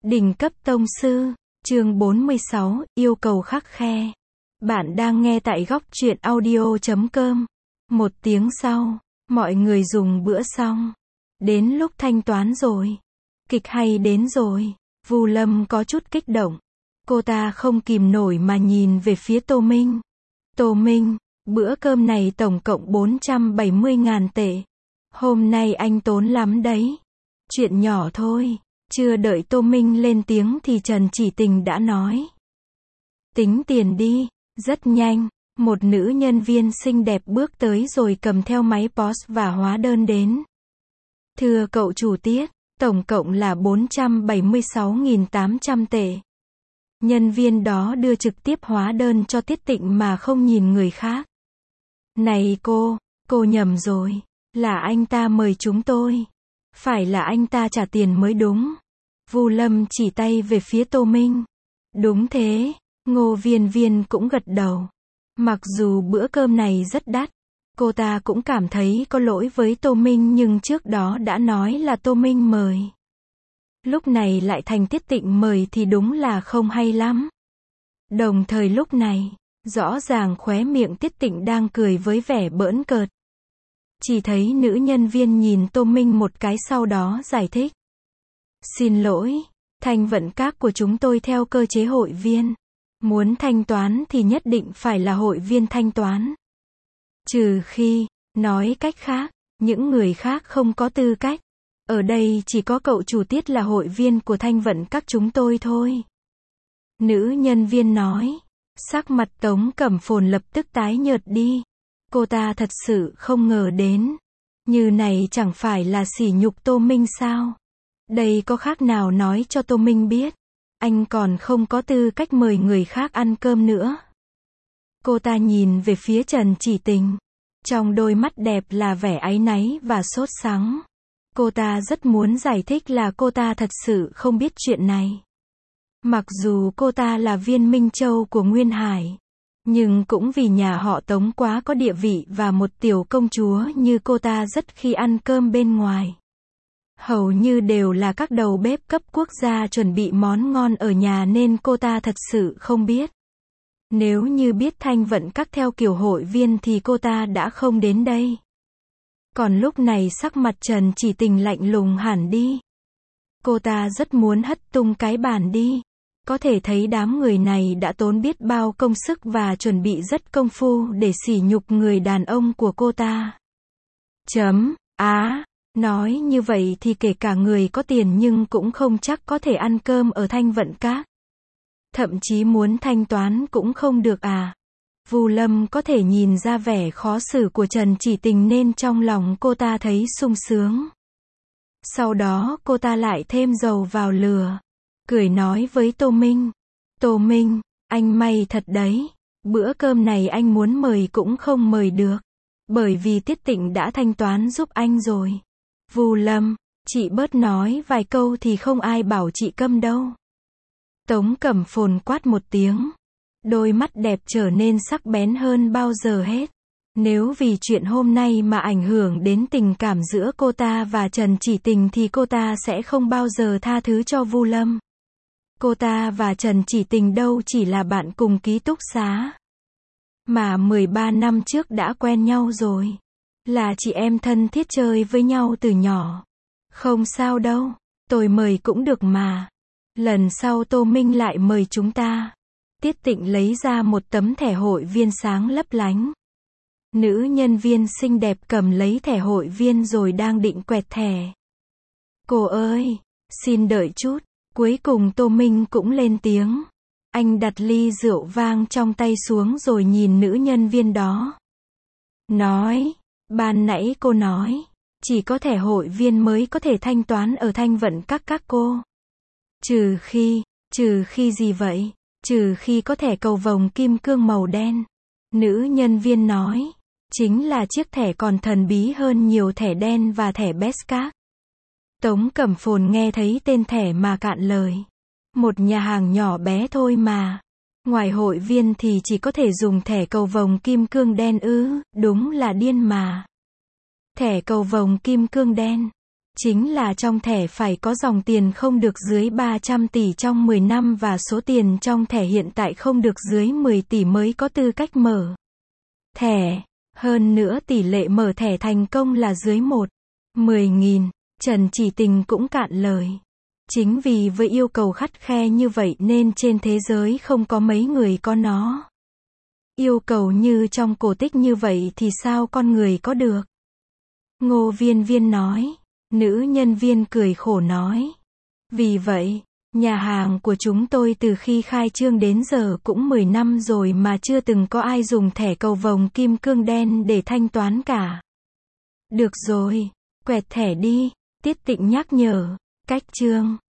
Đỉnh cấp tông sư, chương 46, yêu cầu khắt khe. Bạn đang nghe tại góc truyện audio.com. Một tiếng sau, mọi người dùng bữa xong. Đến lúc thanh toán rồi. Kịch hay đến rồi. Vu Lâm có chút kích động. Cô ta không kìm nổi mà nhìn về phía Tô Minh. Tô Minh, bữa cơm này tổng cộng 470.000 tệ. Hôm nay anh tốn lắm đấy. Chuyện nhỏ thôi. Chưa đợi Tô Minh lên tiếng thì Trần Chỉ Tình đã nói. Tính tiền đi. Rất nhanh, một nữ nhân viên xinh đẹp bước tới rồi cầm theo máy POS và hóa đơn đến. Thưa cậu chủ Tiết, tổng cộng là 476.800 tệ. Nhân viên đó đưa trực tiếp hóa đơn cho Tiết Tịnh mà không nhìn người khác. Này cô nhầm rồi. Là anh ta mời chúng tôi. Phải là anh ta trả tiền mới đúng. Vu Lâm chỉ tay về phía Tô Minh. Đúng thế, Ngô Viên Viên cũng gật đầu. Mặc dù bữa cơm này rất đắt, cô ta cũng cảm thấy có lỗi với Tô Minh nhưng trước đó đã nói là Tô Minh mời. Lúc này lại thành Tiết Tịnh mời thì đúng là không hay lắm. Đồng thời lúc này, rõ ràng khóe miệng Tiết Tịnh đang cười với vẻ bỡn cợt. Chỉ thấy nữ nhân viên nhìn Tô Minh một cái sau đó giải thích. Xin lỗi, thanh vận các của chúng tôi theo cơ chế hội viên. Muốn thanh toán thì nhất định phải là hội viên thanh toán. Trừ khi, nói cách khác, những người khác không có tư cách. Ở đây chỉ có cậu chủ Tiết là hội viên của thanh vận các chúng tôi thôi. Nữ nhân viên nói. Sắc mặt Tống Cẩm Phồn lập tức tái nhợt đi. Cô ta thật sự không ngờ đến. Như này chẳng phải là sỉ nhục Tô Minh sao? Đây có khác nào nói cho Tô Minh biết. Anh còn không có tư cách mời người khác ăn cơm nữa. Cô ta nhìn về phía Trần Chỉ Tình. Trong đôi mắt đẹp là vẻ áy náy và sốt sắng. Cô ta rất muốn giải thích là cô ta thật sự không biết chuyện này. Mặc dù cô ta là viên Minh Châu của Nguyên Hải. Nhưng cũng vì nhà họ Tống quá có địa vị và một tiểu công chúa như cô ta rất khi ăn cơm bên ngoài. Hầu như đều là các đầu bếp cấp quốc gia chuẩn bị món ngon ở nhà nên cô ta thật sự không biết. Nếu như biết thanh vận các theo kiểu hội viên thì cô ta đã không đến đây. Còn lúc này sắc mặt Trần Chỉ Tình lạnh lùng hẳn đi. Cô ta rất muốn hất tung cái bàn đi. Có thể thấy đám người này đã tốn biết bao công sức và chuẩn bị rất công phu để sỉ nhục người đàn ông của cô ta. Nói như vậy thì kể cả người có tiền nhưng cũng không chắc có thể ăn cơm ở thanh vận các. Thậm chí muốn thanh toán cũng không được à. Vu Lâm có thể nhìn ra vẻ khó xử của Trần Chỉ Tình nên trong lòng cô ta thấy sung sướng. Sau đó cô ta lại thêm dầu vào lửa. Cười nói với Tô Minh. Tô Minh, anh may thật đấy. Bữa cơm này anh muốn mời cũng không mời được. Bởi vì Tiết Tịnh đã thanh toán giúp anh rồi. Vu Lâm, chị bớt nói vài câu thì không ai bảo chị câm đâu. Tống Cẩm Phồn quát một tiếng. Đôi mắt đẹp trở nên sắc bén hơn bao giờ hết. Nếu vì chuyện hôm nay mà ảnh hưởng đến tình cảm giữa cô ta và Trần Chỉ Tình thì cô ta sẽ không bao giờ tha thứ cho Vu Lâm. Cô ta và Trần Chỉ Tình đâu chỉ là bạn cùng ký túc xá. Mà 13 năm trước đã quen nhau rồi. Là chị em thân thiết chơi với nhau từ nhỏ. Không sao đâu, tôi mời cũng được mà. Lần sau Tô Minh lại mời chúng ta. Tiết Tịnh lấy ra một tấm thẻ hội viên sáng lấp lánh. Nữ nhân viên xinh đẹp cầm lấy thẻ hội viên rồi đang định quẹt thẻ. Cô ơi, xin đợi chút. Cuối cùng Tô Minh cũng lên tiếng. Anh đặt ly rượu vang trong tay xuống rồi nhìn nữ nhân viên đó. Nói, ban nãy cô nói, chỉ có thẻ hội viên mới có thể thanh toán ở thanh vận các cô. Trừ khi gì vậy? Trừ khi có thẻ cầu vồng kim cương màu đen. Nữ nhân viên nói, chính là chiếc thẻ còn thần bí hơn nhiều thẻ đen và thẻ best card. Tống Cẩm Phồn nghe thấy tên thẻ mà cạn lời. Một nhà hàng nhỏ bé thôi mà. Ngoài hội viên thì chỉ có thể dùng thẻ cầu vồng kim cương đen ư, đúng là điên mà. Thẻ cầu vồng kim cương đen. Chính là trong thẻ phải có dòng tiền không được dưới 300 tỷ trong 10 năm và số tiền trong thẻ hiện tại không được dưới 10 tỷ mới có tư cách mở thẻ. Hơn nữa tỷ lệ mở thẻ thành công là dưới 10.000. Trần Chỉ Tình cũng cạn lời. Chính vì với yêu cầu khắt khe như vậy nên trên thế giới không có mấy người có nó. Yêu cầu như trong cổ tích như vậy thì sao con người có được? Ngô Viên Viên nói. Nữ nhân viên cười khổ nói. Vì vậy, nhà hàng của chúng tôi từ khi khai trương đến giờ cũng 10 năm rồi mà chưa từng có ai dùng thẻ cầu vồng kim cương đen để thanh toán cả. Được rồi, quẹt thẻ đi, Tiết Tịnh nhắc nhở. Cách chương